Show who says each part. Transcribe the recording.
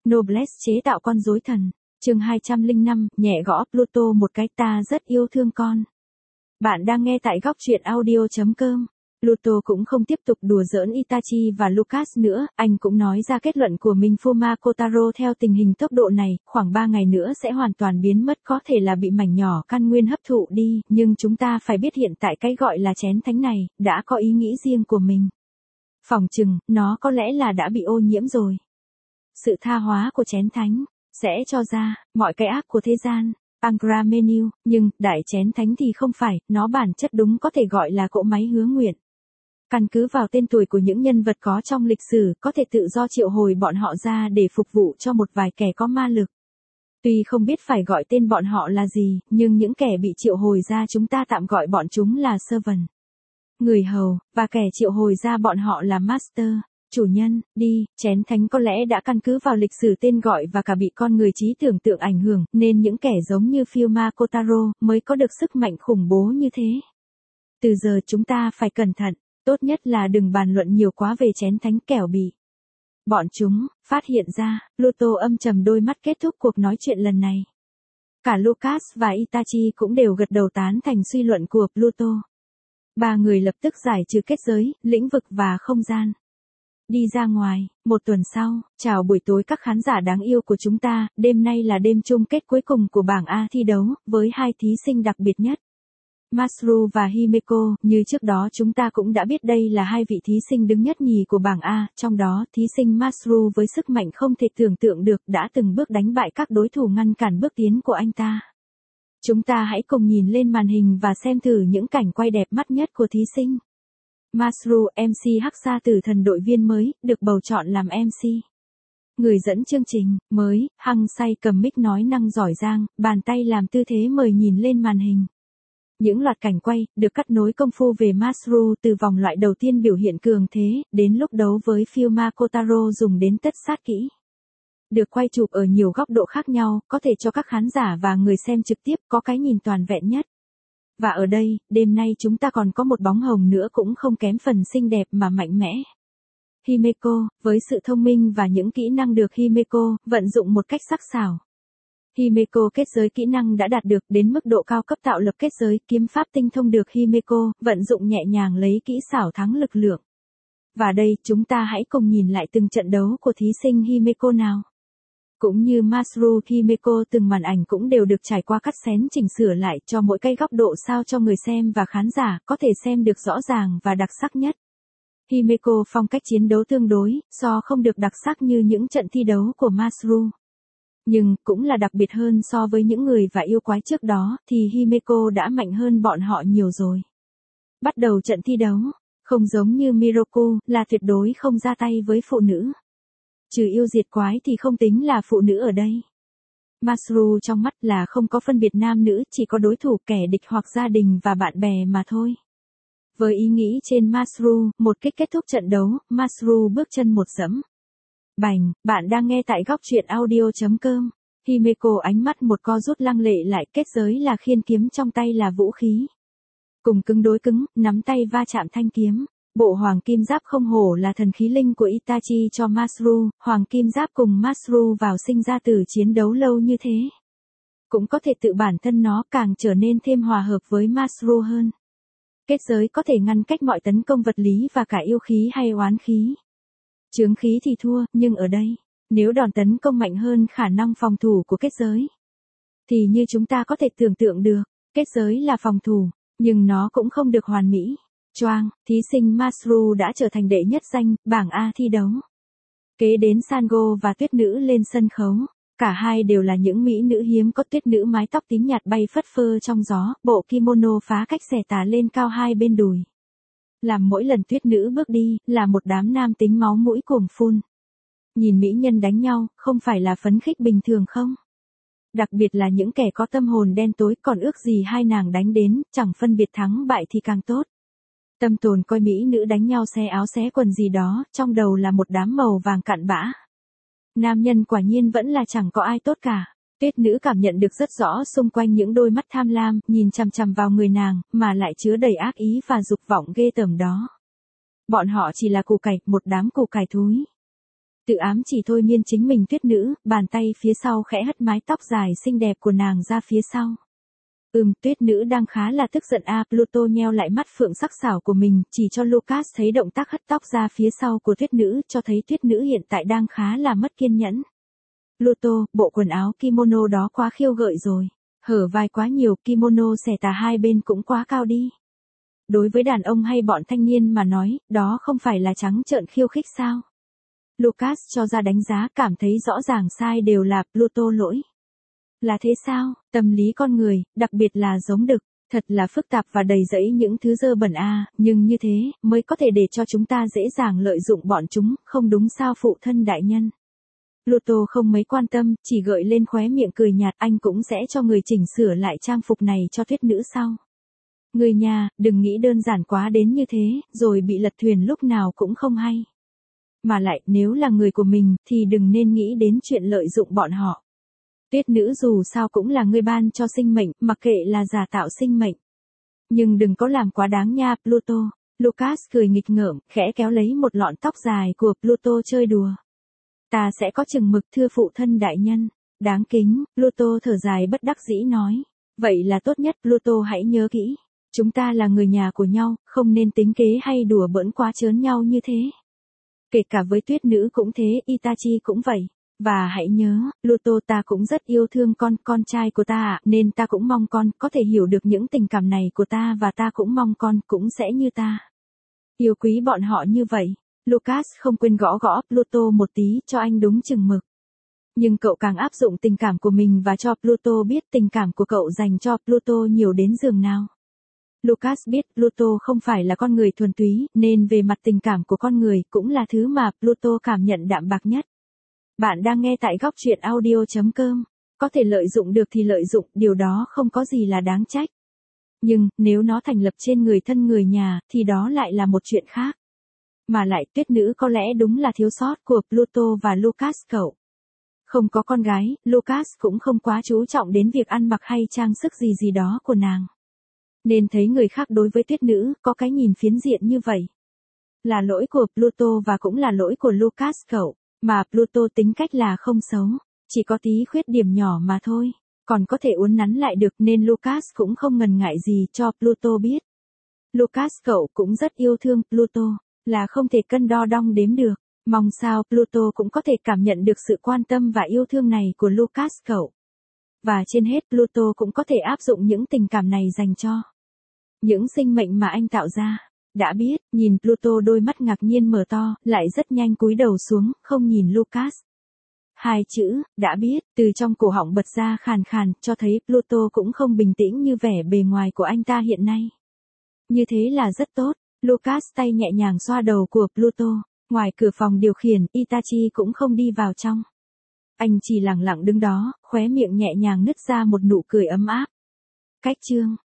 Speaker 1: Noblesse chế tạo con rối thần. Chương 205, nhẹ gõ Pluto một cái, ta rất yêu thương con. Bạn đang nghe tại góc truyện audio.com. Pluto cũng không tiếp tục đùa giỡn Itachi và Lucas nữa, anh cũng nói ra kết luận của mình. Fuma Kotaro, theo tình hình tốc độ này, khoảng 3 ngày nữa sẽ hoàn toàn biến mất, có thể là bị mảnh nhỏ căn nguyên hấp thụ đi, nhưng chúng ta phải biết hiện tại cái gọi là chén thánh này, đã có ý nghĩ riêng của mình. Phỏng chừng, nó có lẽ là đã bị ô nhiễm rồi. Sự tha hóa của chén thánh sẽ cho ra mọi cái ác của thế gian. Angra Menu, nhưng đại chén thánh thì không phải, nó bản chất đúng có thể gọi là cỗ máy hứa nguyện. Căn cứ vào tên tuổi của những nhân vật có trong lịch sử, có thể tự do triệu hồi bọn họ ra để phục vụ cho một vài kẻ có ma lực. Tuy không biết phải gọi tên bọn họ là gì, nhưng những kẻ bị triệu hồi ra chúng ta tạm gọi bọn chúng là servant, người hầu, và kẻ triệu hồi ra bọn họ là master, chủ nhân. Đi, chén thánh có lẽ đã căn cứ vào lịch sử tên gọi và cả bị con người trí tưởng tượng ảnh hưởng, nên những kẻ giống như Fuma Kotaro mới có được sức mạnh khủng bố như thế. Từ giờ chúng ta phải cẩn thận, tốt nhất là đừng bàn luận nhiều quá về chén thánh, kẻo bị bọn chúng phát hiện ra. Pluto âm trầm đôi mắt kết thúc cuộc nói chuyện lần này. Cả Lucas và Itachi cũng đều gật đầu tán thành suy luận của Pluto. Ba người lập tức giải trừ kết giới, lĩnh vực và không gian. Đi ra ngoài. Một tuần sau, chào buổi tối các khán giả đáng yêu của chúng ta, đêm nay là đêm chung kết cuối cùng của bảng A thi đấu, với hai thí sinh đặc biệt nhất. Masaru và Himeko. Như trước đó chúng ta cũng đã biết đây là hai vị thí sinh đứng nhất nhì của bảng A, trong đó thí sinh Masaru với sức mạnh không thể tưởng tượng được đã từng bước đánh bại các đối thủ, ngăn cản bước tiến của anh ta. Chúng ta hãy cùng nhìn lên màn hình và xem thử những cảnh quay đẹp mắt nhất của thí sinh. Masaru, MC Hắc Sa Tử Thần, đội viên mới, được bầu chọn làm MC. Người dẫn chương trình, mới, hăng say cầm mic nói năng giỏi giang, bàn tay làm tư thế mời nhìn lên màn hình. Những loạt cảnh quay, được cắt nối công phu về Masaru từ vòng loại đầu tiên biểu hiện cường thế, đến lúc đấu với Fuma Kotaro dùng đến tất sát kỹ. Được quay chụp ở nhiều góc độ khác nhau, có thể cho các khán giả và người xem trực tiếp có cái nhìn toàn vẹn nhất. Và ở đây, đêm nay chúng ta còn có một bóng hồng nữa cũng không kém phần xinh đẹp mà mạnh mẽ. Himeko, với sự thông minh và những kỹ năng được Himeko vận dụng một cách sắc sảo. Himeko kết giới kỹ năng đã đạt được đến mức độ cao cấp, tạo lập kết giới, kiếm pháp tinh thông được Himeko vận dụng nhẹ nhàng, lấy kỹ xảo thắng lực lượng. Và đây, chúng ta hãy cùng nhìn lại từng trận đấu của thí sinh Himeko nào. Cũng như Masaru, Himeko từng màn ảnh cũng đều được trải qua cắt xén chỉnh sửa lại cho mỗi cái góc độ sao cho người xem và khán giả có thể xem được rõ ràng và đặc sắc nhất. Himeko phong cách chiến đấu tương đối, không được đặc sắc như những trận thi đấu của Masaru. Nhưng, cũng là đặc biệt hơn so với những người và yêu quái trước đó, thì Himeko đã mạnh hơn bọn họ nhiều rồi. Bắt đầu trận thi đấu, không giống như Miroku, là tuyệt đối không ra tay với phụ nữ. Trừ yêu diệt quái thì không tính là phụ nữ ở đây. Masaru trong mắt là không có phân biệt nam nữ, chỉ có đối thủ, kẻ địch hoặc gia đình và bạn bè mà thôi. Với ý nghĩ trên Masaru, một kích kết thúc trận đấu, Masaru bước chân một dẫm. Bành, bạn đang nghe tại góc truyện audio.com. Himeko ánh mắt một co rút, lăng lệ lại, kết giới là khiên, kiếm trong tay là vũ khí. Cùng cứng đối cứng, nắm tay va chạm thanh kiếm. Bộ hoàng kim giáp không hổ là thần khí linh của Itachi cho Masaru, hoàng kim giáp cùng Masaru vào sinh ra từ chiến đấu lâu như thế. Cũng có thể tự bản thân nó càng trở nên thêm hòa hợp với Masaru hơn. Kết giới có thể ngăn cách mọi tấn công vật lý và cả yêu khí hay oán khí. Chướng khí thì thua, nhưng ở đây, nếu đòn tấn công mạnh hơn khả năng phòng thủ của kết giới, thì như chúng ta có thể tưởng tượng được, kết giới là phòng thủ, nhưng nó cũng không được hoàn mỹ. Choang, thí sinh Masaru đã trở thành đệ nhất danh, bảng A thi đấu. Kế đến Sango và Tuyết Nữ lên sân khấu. Cả hai đều là những mỹ nữ hiếm có. Tuyết Nữ mái tóc tím nhạt bay phất phơ trong gió, bộ kimono phá cách xẻ tà lên cao hai bên đùi. Làm mỗi lần Tuyết Nữ bước đi, là một đám nam tính máu mũi cuồng phun. Nhìn mỹ nhân đánh nhau, không phải là phấn khích bình thường không? Đặc biệt là những kẻ có tâm hồn đen tối, còn ước gì hai nàng đánh đến, chẳng phân biệt thắng bại thì càng tốt. Tâm tồn coi mỹ nữ đánh nhau xé áo xé quần gì đó, trong đầu là một đám màu vàng cặn bã. Nam nhân quả nhiên vẫn là chẳng có ai tốt cả. Tuyết Nữ cảm nhận được rất rõ xung quanh những đôi mắt tham lam, nhìn chằm chằm vào người nàng, mà lại chứa đầy ác ý và dục vọng ghê tởm đó. Bọn họ chỉ là củ cải, một đám củ cải thúi. Tự ám chỉ thôi miên chính mình tuyết nữ, bàn tay phía sau khẽ hất mái tóc dài xinh đẹp của nàng ra phía sau. Tuyết nữ đang khá là tức giận Pluto nheo lại mắt phượng sắc sảo của mình, chỉ cho Lucas thấy động tác hất tóc ra phía sau của tuyết nữ, cho thấy tuyết nữ hiện tại đang khá là mất kiên nhẫn. Pluto, bộ quần áo kimono đó quá khiêu gợi rồi. Hở vai quá nhiều, kimono xẻ tà hai bên cũng quá cao đi. Đối với đàn ông hay bọn thanh niên mà nói, đó không phải là trắng trợn khiêu khích sao? Lucas cho ra đánh giá, cảm thấy rõ ràng sai đều là Pluto lỗi. Là thế sao? Tâm lý con người, đặc biệt là giống đực, thật là phức tạp và đầy rẫy những thứ dơ bẩn nhưng như thế, mới có thể để cho chúng ta dễ dàng lợi dụng bọn chúng, không đúng sao phụ thân đại nhân? Pluto không mấy quan tâm, chỉ gợi lên khóe miệng cười nhạt, anh cũng sẽ cho người chỉnh sửa lại trang phục này cho tuyết nữ sau. Người nhà, đừng nghĩ đơn giản quá đến như thế, rồi bị lật thuyền lúc nào cũng không hay. Mà lại, nếu là người của mình, thì đừng nên nghĩ đến chuyện lợi dụng bọn họ. Tuyết nữ dù sao cũng là người ban cho sinh mệnh, mặc kệ là giả tạo sinh mệnh. Nhưng đừng có làm quá đáng nha, Pluto. Lucas cười nghịch ngợm, khẽ kéo lấy một lọn tóc dài của Pluto chơi đùa. Ta sẽ có chừng mực thưa phụ thân đại nhân. Đáng kính, Pluto thở dài bất đắc dĩ nói. Vậy là tốt nhất, Pluto hãy nhớ kỹ. Chúng ta là người nhà của nhau, không nên tính kế hay đùa bỡn quá trớn nhau như thế. Kể cả với tuyết nữ cũng thế, Itachi cũng vậy. Và hãy nhớ, Pluto, ta cũng rất yêu thương con trai của ta nên ta cũng mong con có thể hiểu được những tình cảm này của ta và ta cũng mong con cũng sẽ như ta. Yêu quý bọn họ như vậy. Lucas không quên gõ gõ Pluto một tí cho anh đúng chừng mực. Nhưng cậu càng áp dụng tình cảm của mình và cho Pluto biết tình cảm của cậu dành cho Pluto nhiều đến giường nào. Lucas biết Pluto không phải là con người thuần túy, nên về mặt tình cảm của con người cũng là thứ mà Pluto cảm nhận đạm bạc nhất. Bạn đang nghe tại góc truyện audio.com. Có thể lợi dụng được thì lợi dụng, điều đó không có gì là đáng trách. Nhưng, nếu nó thành lập trên người thân người nhà, thì đó lại là một chuyện khác. Mà lại, tuyết nữ có lẽ đúng là thiếu sót của Pluto và Lucas cậu. Không có con gái, Lucas cũng không quá chú trọng đến việc ăn mặc hay trang sức gì đó của nàng. Nên thấy người khác đối với tuyết nữ, có cái nhìn phiến diện như vậy. Là lỗi của Pluto và cũng là lỗi của Lucas cậu. Mà Pluto tính cách là không xấu, chỉ có tí khuyết điểm nhỏ mà thôi, còn có thể uốn nắn lại được nên Lucas cũng không ngần ngại gì cho Pluto biết. Lucas cậu cũng rất yêu thương Pluto, là không thể cân đo đong đếm được, mong sao Pluto cũng có thể cảm nhận được sự quan tâm và yêu thương này của Lucas cậu. Và trên hết Pluto cũng có thể áp dụng những tình cảm này dành cho những sinh mệnh mà anh tạo ra. Đã biết, nhìn Pluto đôi mắt ngạc nhiên mở to, lại rất nhanh cúi đầu xuống, không nhìn Lucas. Hai chữ, đã biết, từ trong cổ họng bật ra khàn khàn, cho thấy Pluto cũng không bình tĩnh như vẻ bề ngoài của anh ta hiện nay. Như thế là rất tốt, Lucas tay nhẹ nhàng xoa đầu của Pluto, ngoài cửa phòng điều khiển, Itachi cũng không đi vào trong. Anh chỉ lặng lặng đứng đó, khóe miệng nhẹ nhàng nứt ra một nụ cười ấm áp. Cách chương